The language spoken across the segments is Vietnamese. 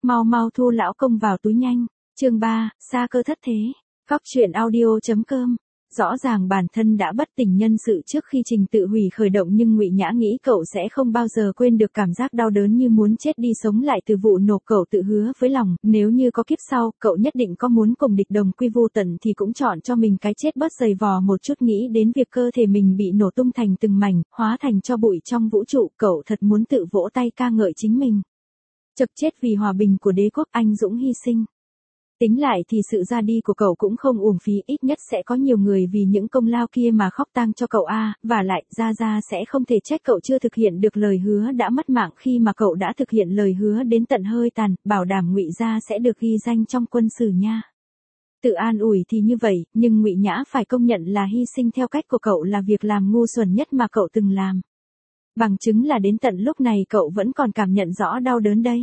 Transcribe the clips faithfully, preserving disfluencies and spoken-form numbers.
Mau mau thu lão công vào túi nhanh. Chương ba, sa cơ thất thế. Góc truyện audio.com. Rõ ràng bản thân đã bất tỉnh nhân sự trước khi trình tự hủy khởi động, nhưng Ngụy Nhã nghĩ cậu sẽ không bao giờ quên được cảm giác đau đớn như muốn chết đi sống lại từ vụ nổ. Cậu tự hứa với lòng, nếu như có kiếp sau, cậu nhất định có muốn cùng địch đồng quy vô tận thì cũng chọn cho mình cái chết bớt dày vò một chút. Nghĩ đến việc cơ thể mình bị nổ tung thành từng mảnh, hóa thành tro bụi trong vũ trụ, cậu thật muốn tự vỗ tay ca ngợi chính mình. Chật chết vì hòa bình của đế quốc, anh dũng hy sinh. Tính lại thì sự ra đi của cậu cũng không uổng phí, ít nhất sẽ có nhiều người vì những công lao kia mà khóc tang cho cậu a. À, và lại, Gia Gia sẽ không thể trách cậu chưa thực hiện được lời hứa đã mất mạng khi mà cậu đã thực hiện lời hứa đến tận hơi tàn, bảo đảm Ngụy Gia sẽ được ghi danh trong quân sử nha. Tự an ủi thì như vậy, nhưng Ngụy Nhã phải công nhận là hy sinh theo cách của cậu là việc làm ngu xuẩn nhất mà cậu từng làm. Bằng chứng là đến tận lúc này cậu vẫn còn cảm nhận rõ đau đớn đây.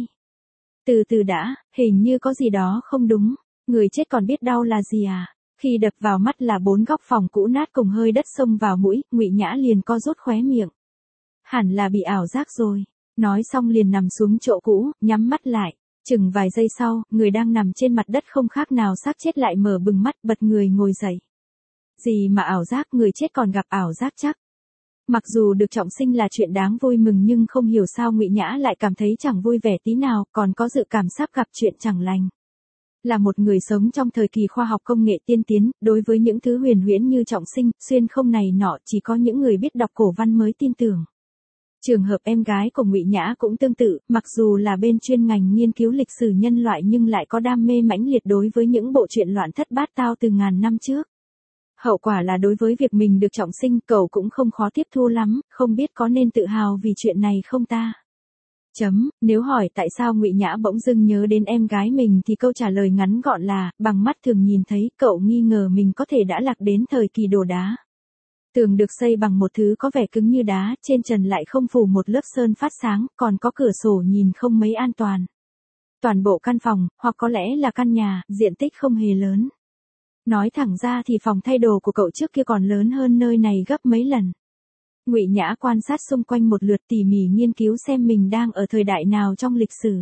Từ từ đã, hình như có gì đó không đúng, người chết còn biết đau là gì à? Khi đập vào mắt là bốn góc phòng cũ nát cùng hơi đất xông vào mũi, Ngụy Nhã liền co rút khóe miệng. Hẳn là bị ảo giác rồi. Nói xong liền nằm xuống chỗ cũ, nhắm mắt lại. Chừng vài giây sau, người đang nằm trên mặt đất không khác nào xác chết lại mở bừng mắt, bật người ngồi dậy. Gì mà ảo giác, người chết còn gặp ảo giác chắc. Mặc dù được trọng sinh là chuyện đáng vui mừng, nhưng không hiểu sao Ngụy Nhã lại cảm thấy chẳng vui vẻ tí nào, còn có dự cảm sắp gặp chuyện chẳng lành. Là một người sống trong thời kỳ khoa học công nghệ tiên tiến, đối với những thứ huyền huyễn như trọng sinh, xuyên không này nọ chỉ có những người biết đọc cổ văn mới tin tưởng. Trường hợp em gái của Ngụy Nhã cũng tương tự, mặc dù là bên chuyên ngành nghiên cứu lịch sử nhân loại nhưng lại có đam mê mãnh liệt đối với những bộ truyện loạn thất bát tao từ ngàn năm trước. Hậu quả là đối với việc mình được trọng sinh, cậu cũng không khó tiếp thu lắm, không biết có nên tự hào vì chuyện này không ta? Chấm, nếu hỏi tại sao Ngụy Nhã bỗng dưng nhớ đến em gái mình thì câu trả lời ngắn gọn là, bằng mắt thường nhìn thấy, cậu nghi ngờ mình có thể đã lạc đến thời kỳ đồ đá. Tường được xây bằng một thứ có vẻ cứng như đá, trên trần lại không phủ một lớp sơn phát sáng, còn có cửa sổ nhìn không mấy an toàn. Toàn bộ căn phòng, hoặc có lẽ là căn nhà, diện tích không hề lớn. Nói thẳng ra thì phòng thay đồ của cậu trước kia còn lớn hơn nơi này gấp mấy lần. Ngụy Nhã quan sát xung quanh một lượt, tỉ mỉ nghiên cứu xem mình đang ở thời đại nào trong lịch sử.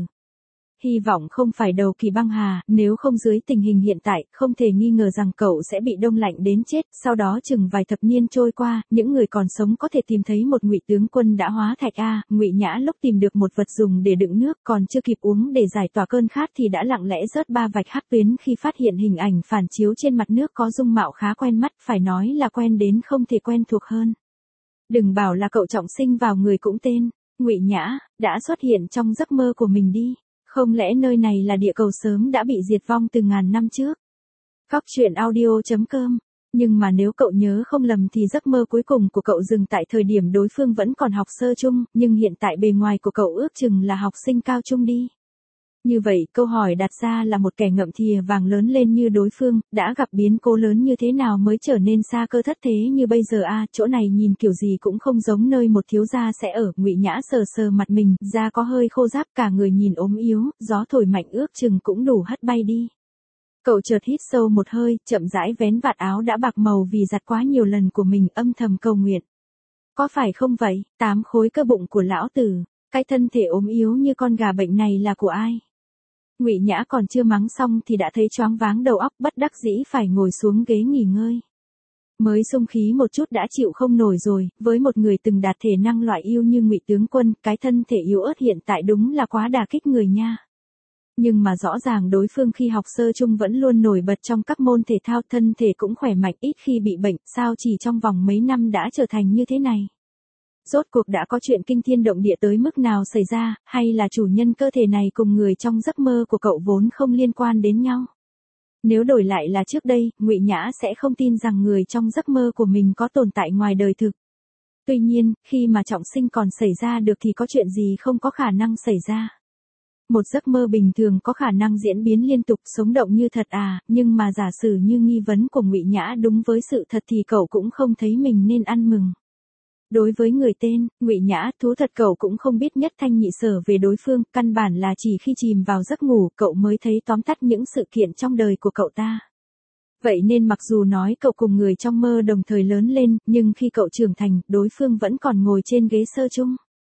Hy vọng không phải đầu kỳ băng hà, nếu không dưới tình hình hiện tại, không thể nghi ngờ rằng cậu sẽ bị đông lạnh đến chết. Sau đó chừng vài thập niên trôi qua, những người còn sống có thể tìm thấy một Ngụy tướng quân đã hóa thạch a. Ngụy Nhã lúc tìm được một vật dùng để đựng nước, còn chưa kịp uống để giải tỏa cơn khát thì đã lặng lẽ rớt ba vạch hắc tuyến khi phát hiện hình ảnh phản chiếu trên mặt nước có dung mạo khá quen mắt, phải nói là quen đến không thể quen thuộc hơn. Đừng bảo là cậu trọng sinh vào người cũng tên Ngụy Nhã đã xuất hiện trong giấc mơ của mình đi. Không lẽ nơi này là địa cầu sớm đã bị diệt vong từ ngàn năm trước? Góc truyện audio.com. Nhưng mà nếu cậu nhớ không lầm thì giấc mơ cuối cùng của cậu dừng tại thời điểm đối phương vẫn còn học sơ trung, nhưng hiện tại bề ngoài của cậu ước chừng là học sinh cao trung đi. Như vậy, câu hỏi đặt ra là một kẻ ngậm thìa vàng lớn lên như đối phương, đã gặp biến cố lớn như thế nào mới trở nên sa cơ thất thế như bây giờ a? À, chỗ này nhìn kiểu gì cũng không giống nơi một thiếu gia sẽ ở. Ngụy Nhã sờ sờ mặt mình, da có hơi khô ráp, cả người nhìn ốm yếu, gió thổi mạnh ước chừng cũng đủ hất bay đi. Cậu chợt hít sâu một hơi, chậm rãi vén vạt áo đã bạc màu vì giặt quá nhiều lần của mình, âm thầm cầu nguyện. Có phải không vậy, tám khối cơ bụng của lão tử, cái thân thể ốm yếu như con gà bệnh này là của ai? Ngụy Nhã còn chưa mắng xong thì đã thấy choáng váng đầu óc, bất đắc dĩ phải ngồi xuống ghế nghỉ ngơi. Mới xung khí một chút đã chịu không nổi rồi, với một người từng đạt thể năng loại yêu như Ngụy tướng quân, cái thân thể yếu ớt hiện tại đúng là quá đả kích người nha. Nhưng mà rõ ràng đối phương khi học sơ trung vẫn luôn nổi bật trong các môn thể thao, thân thể cũng khỏe mạnh, ít khi bị bệnh, sao chỉ trong vòng mấy năm đã trở thành như thế này? Rốt cuộc đã có chuyện kinh thiên động địa tới mức nào xảy ra, hay là chủ nhân cơ thể này cùng người trong giấc mơ của cậu vốn không liên quan đến nhau? Nếu đổi lại là trước đây, Ngụy Nhã sẽ không tin rằng người trong giấc mơ của mình có tồn tại ngoài đời thực. Tuy nhiên, khi mà trọng sinh còn xảy ra được thì có chuyện gì không có khả năng xảy ra? Một giấc mơ bình thường có khả năng diễn biến liên tục, sống động như thật à, nhưng mà giả sử như nghi vấn của Ngụy Nhã đúng với sự thật thì cậu cũng không thấy mình nên ăn mừng. Đối với người tên Ngụy Nhã, thú thật cậu cũng không biết nhất thanh nhị sở về đối phương, căn bản là chỉ khi chìm vào giấc ngủ cậu mới thấy tóm tắt những sự kiện trong đời của cậu ta. Vậy nên mặc dù nói cậu cùng người trong mơ đồng thời lớn lên, nhưng khi cậu trưởng thành, đối phương vẫn còn ngồi trên ghế sơ chung.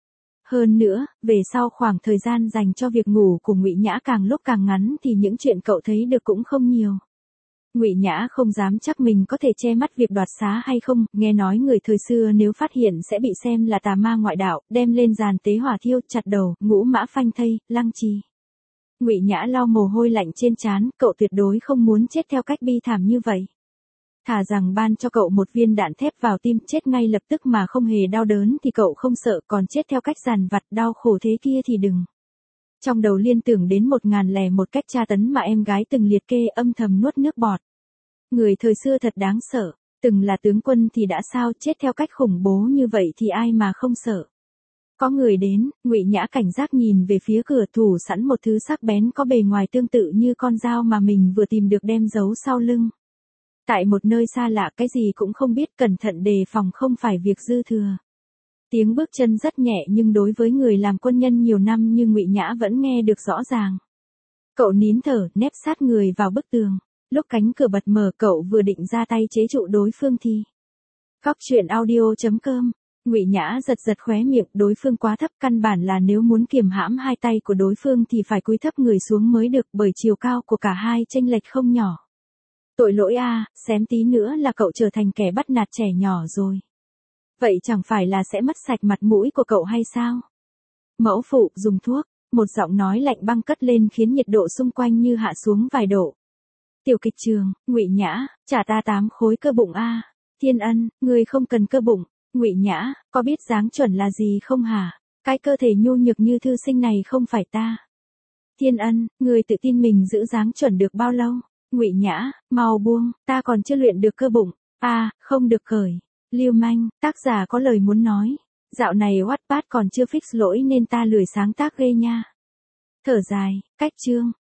Hơn nữa, về sau khoảng thời gian dành cho việc ngủ của Ngụy Nhã càng lúc càng ngắn thì những chuyện cậu thấy được cũng không nhiều. Ngụy Nhã không dám chắc mình có thể che mắt việc đoạt xá hay không, nghe nói người thời xưa nếu phát hiện sẽ bị xem là tà ma ngoại đạo, đem lên giàn tế hỏa thiêu, chặt đầu, ngũ mã phanh thây, lăng trì. Ngụy Nhã lau mồ hôi lạnh trên trán, cậu tuyệt đối không muốn chết theo cách bi thảm như vậy. Thà rằng ban cho cậu một viên đạn thép vào tim chết ngay lập tức mà không hề đau đớn thì cậu không sợ, còn chết theo cách giàn vặt đau khổ thế kia thì đừng. Trong đầu liên tưởng đến một ngàn lẻ một cách tra tấn mà em gái từng liệt kê, âm thầm nuốt nước bọt. Người thời xưa thật đáng sợ, từng là tướng quân thì đã sao, chết theo cách khủng bố như vậy thì ai mà không sợ. Có người đến, Ngụy Nhã cảnh giác nhìn về phía cửa, thủ sẵn một thứ sắc bén có bề ngoài tương tự như con dao mà mình vừa tìm được đem giấu sau lưng. Tại một nơi xa lạ cái gì cũng không biết, cẩn thận đề phòng không phải việc dư thừa. Tiếng bước chân rất nhẹ nhưng đối với người làm quân nhân nhiều năm như Ngụy Nhã vẫn nghe được rõ ràng. Cậu nín thở, nép sát người vào bức tường. Lúc cánh cửa bật mở cậu vừa định ra tay chế trụ đối phương thì... Góc truyện audio chấm com. Ngụy Nhã giật giật khóe miệng, đối phương quá thấp, căn bản là nếu muốn kiềm hãm hai tay của đối phương thì phải cúi thấp người xuống mới được, bởi chiều cao của cả hai chênh lệch không nhỏ. Tội lỗi a, xém tí nữa là cậu trở thành kẻ bắt nạt trẻ nhỏ rồi. Vậy chẳng phải là sẽ mất sạch mặt mũi của cậu hay sao? Mẫu phụ, dùng thuốc. Một giọng nói lạnh băng cất lên khiến nhiệt độ xung quanh như hạ xuống vài độ. Tiểu kịch trường, Ngụy Nhã, trả ta tám khối cơ bụng a. Thiên Ân, ngươi không cần cơ bụng. Ngụy Nhã, có biết dáng chuẩn là gì không hả? Cái cơ thể nhu nhược như thư sinh này không phải ta. Thiên Ân, ngươi tự tin mình giữ dáng chuẩn được bao lâu? Ngụy Nhã, mau buông, ta còn chưa luyện được cơ bụng. A, à, không được cởi. Lưu manh, tác giả có lời muốn nói. Dạo này Wattpad còn chưa fix lỗi nên ta lười sáng tác ghê nha. Thở dài, cách chương.